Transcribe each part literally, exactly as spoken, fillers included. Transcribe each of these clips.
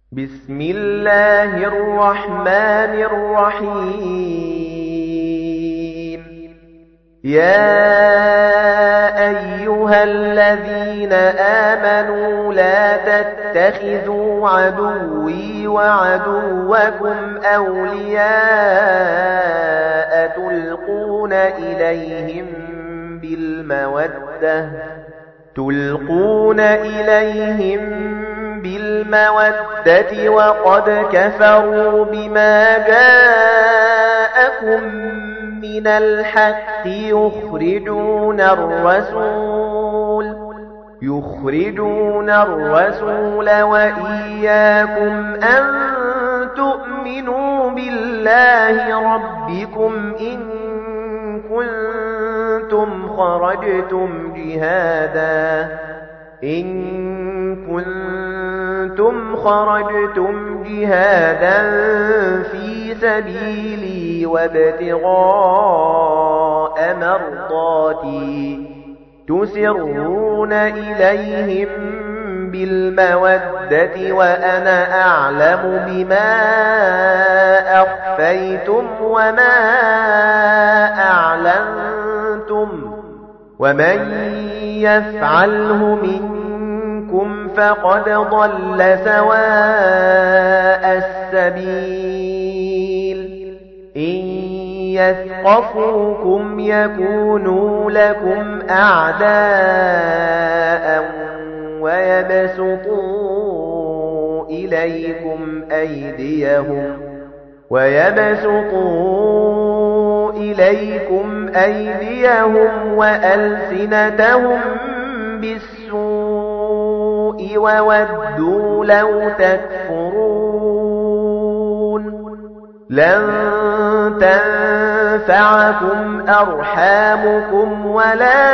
بسم الله الرحمن الرحيم يا أيها الذين آمنوا لا تتخذوا عدوي وعدوكم أولياء تلقون إليهم بالمودة تلقون إليهم بالمودة وقد كفروا بما جاءكم من الحق يخرجون الرسول يخرجون الرسول وإياكم أن تؤمنوا بالله ربكم إن كنتم خرجتم جهادا إن كنتم خرجتم جهادا في سبيلي وابتغاء مرضاتي تسرون إليهم بالمودة وأنا أعلم بما أخفيتم وما أعلنتم ومن يفعله منكم فقد ضل سواء السبيل إن يثقفوكم يكونوا لكم أعداء ويبسطوا إليكم أيديهم ويبسطوا إليكم أيديهم وألسنتهم بالسوء وودوا لو تكفرون لن تنفعكم أرحامكم ولا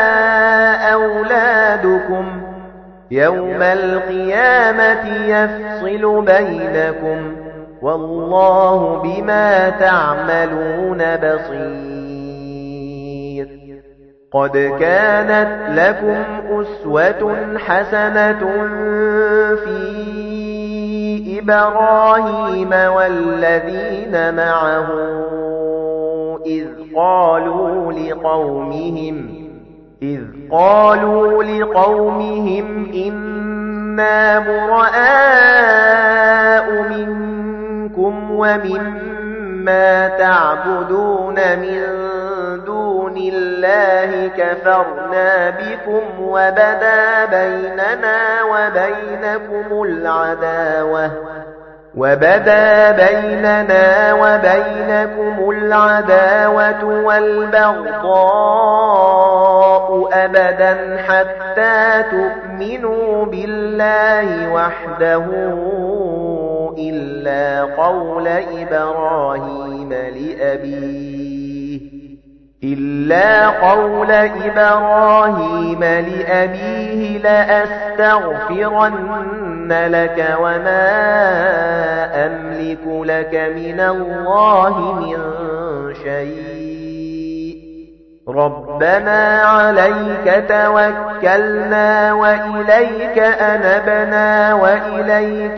أولادكم يوم القيامة يفصل بينكم والله بما تعملون بصير قد كانت لكم أسوة حسنة في إبراهيم والذين معه إذ قالوا لقومهم إذ قالوا لقومهم إنا براء منكم ومما تعبدون من دون الله كفرنا بكم وبدا بيننا وبينكم العداوة وبدا بيننا وبينكم العداوة والبغضاء أبدا حتى تؤمنوا بالله وحده إلا قول إبراهيم لأبيه إلا قول إبراهيم لأبيه لأستغفرن لك وما أملك لك من الله من شيء ربنا عليك توكلنا وإليك أنبنا وإليك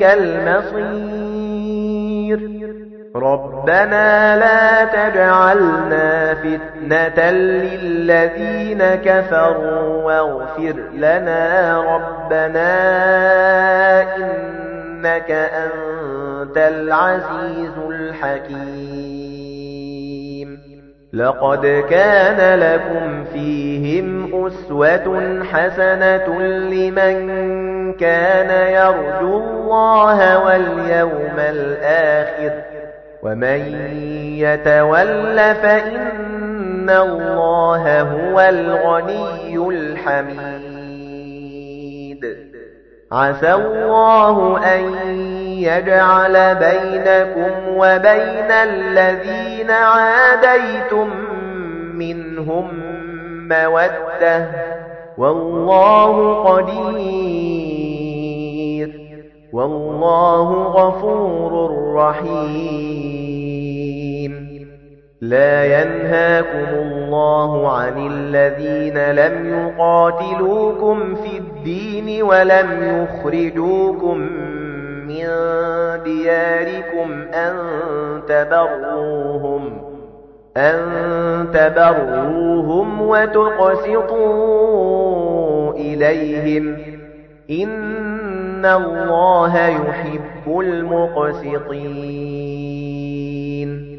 المصير ربنا لا تجعلنا فتنة للذين كفروا واغفر لنا ربنا إنك أنت العزيز الحكيم لقد كان لكم فيهم أسوة حسنة لمن كان يرجو الله واليوم الآخر ومن يتول فإن الله هو الغني الحميد عسى الله أن يجعل بينكم وبين الذين عاديتم منهم مودة والله قدير والله غفور رحيم لا ينهاكم الله عن الذين لم يقاتلوكم في الدين ولم يخرجوكم من دياركم أن تبروهم أن تبروهم وتقسطوا إليهم إن الله يحب المقسطين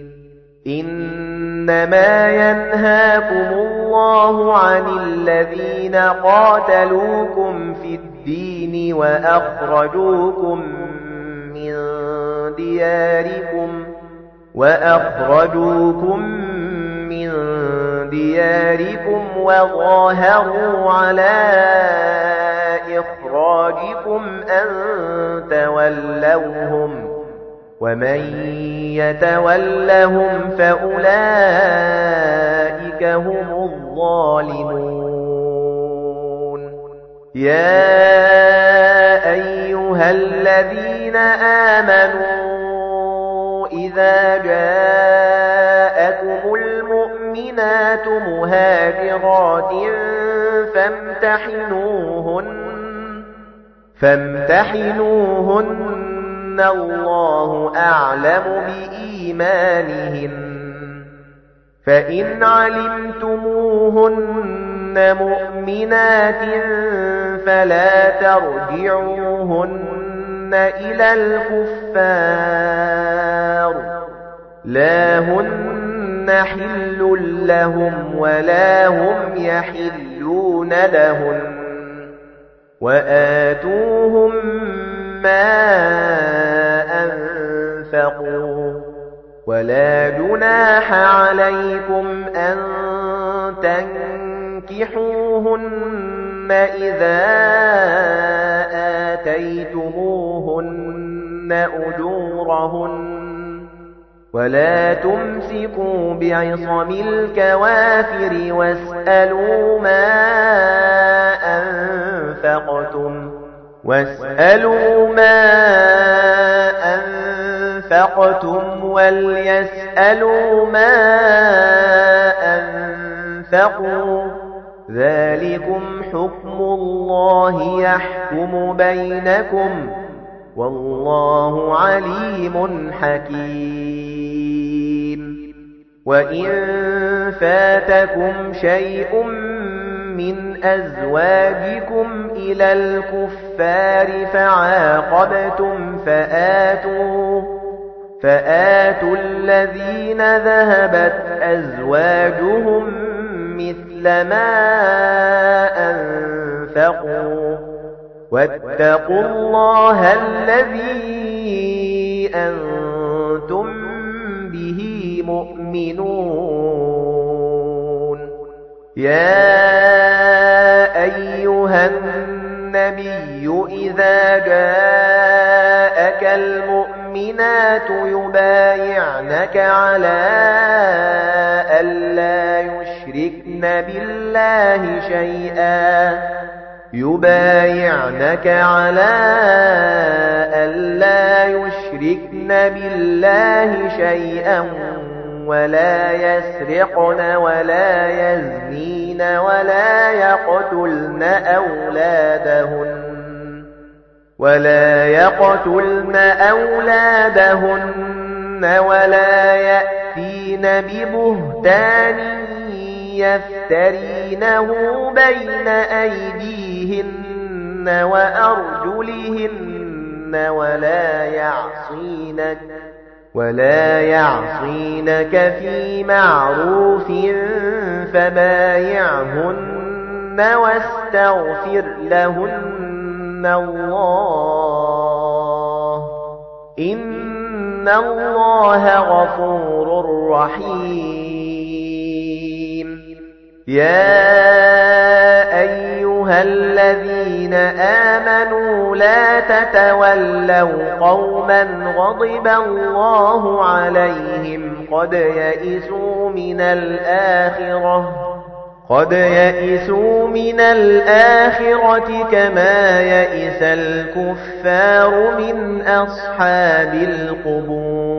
إنما ينهاكم الله عن الذين قاتلوكم في الدين وأخرجوكم من دياركم وأخرجوكم من دياركم وظاهروا على إخراجكم أن تولوهم ومن يتولهم فأولئك هم الظالمون يا أيها الذين آمنوا إذا جاءكم المؤمنات مهاجرات فامتحنوهن فامتحنوهن الله أعلم بإيمانهن فإن علمتموهن مؤمنات فلا ترجعوهن إلى الكفار لا هن حل لهم ولا هم يحلون لهن وآتوهم ما أنفقوا ولا جناح عليكم أن تنكحوهن إذا آتيتموهن أجورهن ولا تمسكوا بعصم الكوافر واسألوا ما أنفقتم واسألوا ما أنفقتم وليسألوا ما أنفقوا ذلكم حكم الله يحكم بينكم والله عليم حكيم وإن فاتكم شيء من أزواجكم إلى الكفار فعاقبتم فآتوا فآتوا الذين ذهبت أزواجهم مثل ما أنفقوا واتقوا الله الذي أنتم به مؤمنون يا أيها النبي إذا جاءك المؤمنات يبايعنك على ألا يشركن بالله شيئا يبايعنك على ألا يشركن بالله شيئا ولا يسرقن ولا يزنين ولا يقتلن أولادهن ولا يقتلن أولادهن ولا يأتين ببهتان يفترينه بين أيديهن وأرجلهن ولا يعصينك ولا يعصينك في معروف فبايعهن واستغفر لهن الله إن الله غفور رحيم يا أيها الذين آمنوا لا تتولوا قوما غضب الله عليهم قد يئسوا من الآخرة قد يئسوا من الآخرة كما يئس الكفار من أصحاب القبور